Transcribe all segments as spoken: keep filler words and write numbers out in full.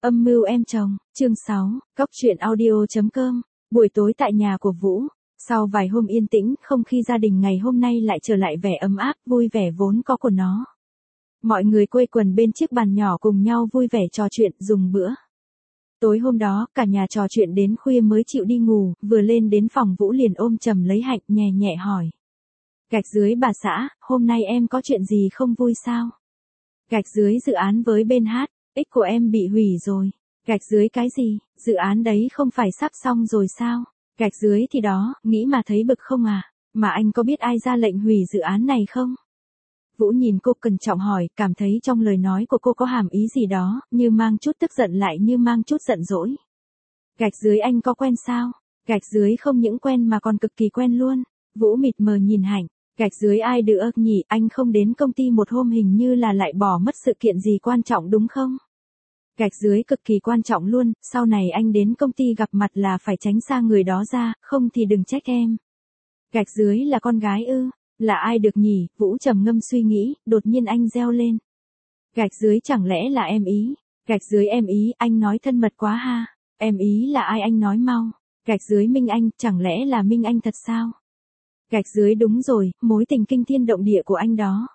Âm mưu em chồng, chương sáu, Cóc truyện audio.com, buổi tối tại nhà của Vũ. Sau vài hôm yên tĩnh, không khí gia đình ngày hôm nay lại trở lại vẻ ấm áp, vui vẻ vốn có của nó. Mọi người quây quần bên chiếc bàn nhỏ cùng nhau vui vẻ trò chuyện, dùng bữa. Tối hôm đó, cả nhà trò chuyện đến khuya mới chịu đi ngủ, vừa lên đến phòng Vũ liền ôm chầm lấy Hạnh, nhẹ nhẹ hỏi. Gạch dưới bà xã, hôm nay em có chuyện gì không vui sao? Gạch dưới dự án với bên hát, ích của em bị hủy rồi. Gạch dưới cái gì, dự án đấy không phải sắp xong rồi sao? Gạch dưới thì đó, nghĩ mà thấy bực không à? Mà anh có biết ai ra lệnh hủy dự án này không? Vũ nhìn cô cẩn trọng hỏi, cảm thấy trong lời nói của cô có hàm ý gì đó, như mang chút tức giận lại như mang chút giận dỗi. Gạch dưới anh có quen sao? Gạch dưới không những quen mà còn cực kỳ quen luôn. Vũ mịt mờ nhìn Hạnh. Gạch dưới ai được nhỉ, anh không đến công ty một hôm hình như là lại bỏ mất sự kiện gì quan trọng đúng không? Gạch dưới cực kỳ quan trọng luôn, sau này anh đến công ty gặp mặt là phải tránh xa người đó ra, không thì đừng trách em. Gạch dưới là con gái ư, là ai được nhỉ, Vũ trầm ngâm suy nghĩ, đột nhiên anh reo lên. Gạch dưới chẳng lẽ là em ý, gạch dưới em ý, anh nói thân mật quá ha, em ý là ai anh nói mau, gạch dưới Minh Anh, chẳng lẽ là Minh Anh thật sao? Gạch dưới đúng rồi, mối tình kinh thiên động địa của anh đó.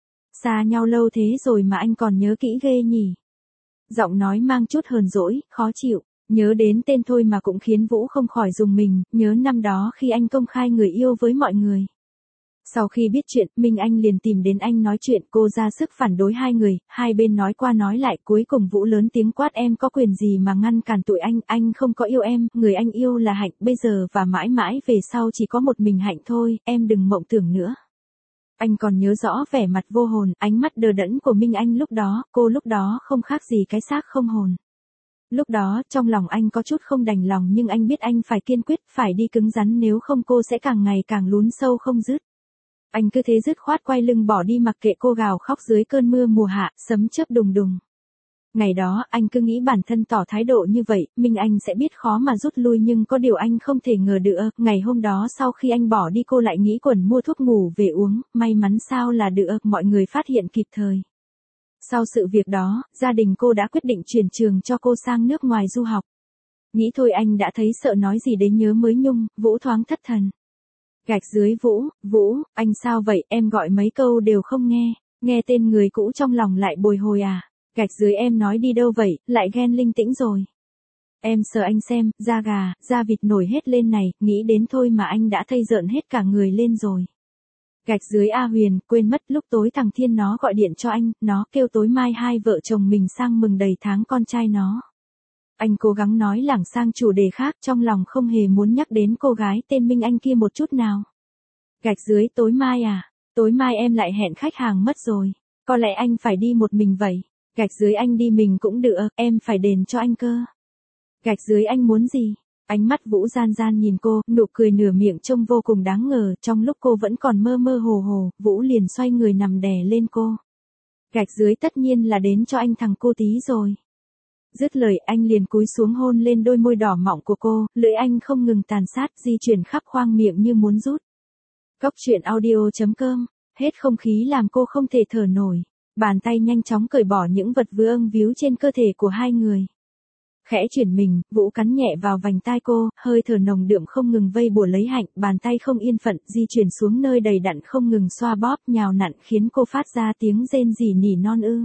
Xa nhau lâu thế rồi mà anh còn nhớ kỹ ghê nhỉ. Giọng nói mang chút hờn dỗi, khó chịu, nhớ đến tên thôi mà cũng khiến Vũ không khỏi rùng mình, nhớ năm đó khi anh công khai người yêu với mọi người. Sau khi biết chuyện, Minh Anh liền tìm đến anh nói chuyện, cô ra sức phản đối hai người, hai bên nói qua nói lại, cuối cùng Vũ lớn tiếng quát em có quyền gì mà ngăn cản tụi anh, anh không có yêu em, người anh yêu là Hạnh, bây giờ và mãi mãi về sau chỉ có một mình Hạnh thôi, em đừng mộng tưởng nữa. Anh còn nhớ rõ vẻ mặt vô hồn, ánh mắt đờ đẫn của Minh Anh lúc đó, cô lúc đó không khác gì cái xác không hồn. Lúc đó, trong lòng anh có chút không đành lòng nhưng anh biết anh phải kiên quyết, phải đi cứng rắn nếu không cô sẽ càng ngày càng lún sâu không dứt. Anh cứ thế dứt khoát quay lưng bỏ đi mặc kệ cô gào khóc dưới cơn mưa mùa hạ, sấm chớp đùng đùng. Ngày đó, anh cứ nghĩ bản thân tỏ thái độ như vậy, Minh Anh sẽ biết khó mà rút lui nhưng có điều anh không thể ngờ được, ngày hôm đó sau khi anh bỏ đi cô lại nghĩ quẩn mua thuốc ngủ về uống, may mắn sao là được, mọi người phát hiện kịp thời. Sau sự việc đó, gia đình cô đã quyết định chuyển trường cho cô sang nước ngoài du học. Nghĩ thôi anh đã thấy sợ nói gì đến nhớ mới nhung, Vũ thoáng thất thần. Gạch dưới Vũ, Vũ, anh sao vậy, em gọi mấy câu đều không nghe, nghe tên người cũ trong lòng lại bồi hồi à, gạch dưới em nói đi đâu vậy, lại ghen linh tĩnh rồi. Em sợ anh xem, da gà, da vịt nổi hết lên này, nghĩ đến thôi mà anh đã thây rợn hết cả người lên rồi. Gạch dưới A Huyền, quên mất lúc tối thằng Thiên nó gọi điện cho anh, nó kêu tối mai hai vợ chồng mình sang mừng đầy tháng con trai nó. Anh cố gắng nói lảng sang chủ đề khác, trong lòng không hề muốn nhắc đến cô gái tên Minh Anh kia một chút nào. Gạch dưới tối mai à, tối mai em lại hẹn khách hàng mất rồi, có lẽ anh phải đi một mình vậy. Gạch dưới anh đi mình cũng được, em phải đền cho anh cơ. Gạch dưới anh muốn gì? Ánh mắt Vũ gian gian nhìn cô, nụ cười nửa miệng trông vô cùng đáng ngờ, trong lúc cô vẫn còn mơ mơ hồ hồ, Vũ liền xoay người nằm đè lên cô. Gạch dưới tất nhiên là đến cho anh thằng cô tí rồi. Dứt lời anh liền cúi xuống hôn lên đôi môi đỏ mọng của cô, lưỡi anh không ngừng tàn sát, di chuyển khắp khoang miệng như muốn rút. Cóc truyện audio.com, hết không khí làm cô không thể thở nổi. Bàn tay nhanh chóng cởi bỏ những vật vương víu trên cơ thể của hai người. Khẽ chuyển mình, Vũ cắn nhẹ vào vành tai cô, hơi thở nồng đượm không ngừng vây bùa lấy Hạnh, bàn tay không yên phận, di chuyển xuống nơi đầy đặn không ngừng xoa bóp, nhào nặn khiến cô phát ra tiếng rên rỉ nỉ non ư.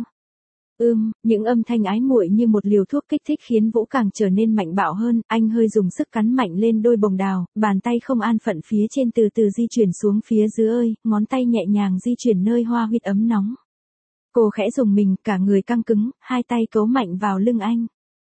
Ưm, những âm thanh ái muội như một liều thuốc kích thích khiến Vũ càng trở nên mạnh bạo hơn, anh hơi dùng sức cắn mạnh lên đôi bồng đào, bàn tay không an phận phía trên từ từ di chuyển xuống phía dưới ơi, ngón tay nhẹ nhàng di chuyển nơi hoa huyệt ấm nóng. Cô khẽ dùng mình, cả người căng cứng, hai tay cấu mạnh vào lưng anh.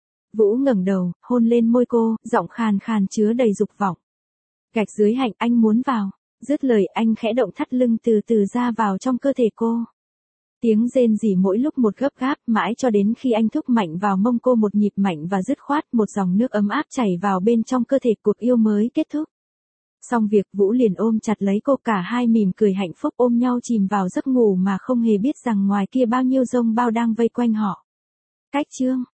Vũ ngẩng đầu, hôn lên môi cô, giọng khàn khàn chứa đầy dục vọng. Gạch dưới Hạnh, anh muốn vào. Dứt lời anh khẽ động thắt lưng từ từ ra vào trong cơ thể cô. Tiếng rên rỉ mỗi lúc một gấp gáp, mãi cho đến khi anh thúc mạnh vào mông cô một nhịp mạnh và dứt khoát, một dòng nước ấm áp chảy vào bên trong cơ thể, cuộc yêu mới kết thúc. Xong việc, Vũ liền ôm chặt lấy cô, cả hai mỉm cười hạnh phúc ôm nhau chìm vào giấc ngủ mà không hề biết rằng ngoài kia bao nhiêu dông bao đang vây quanh họ. Cách chương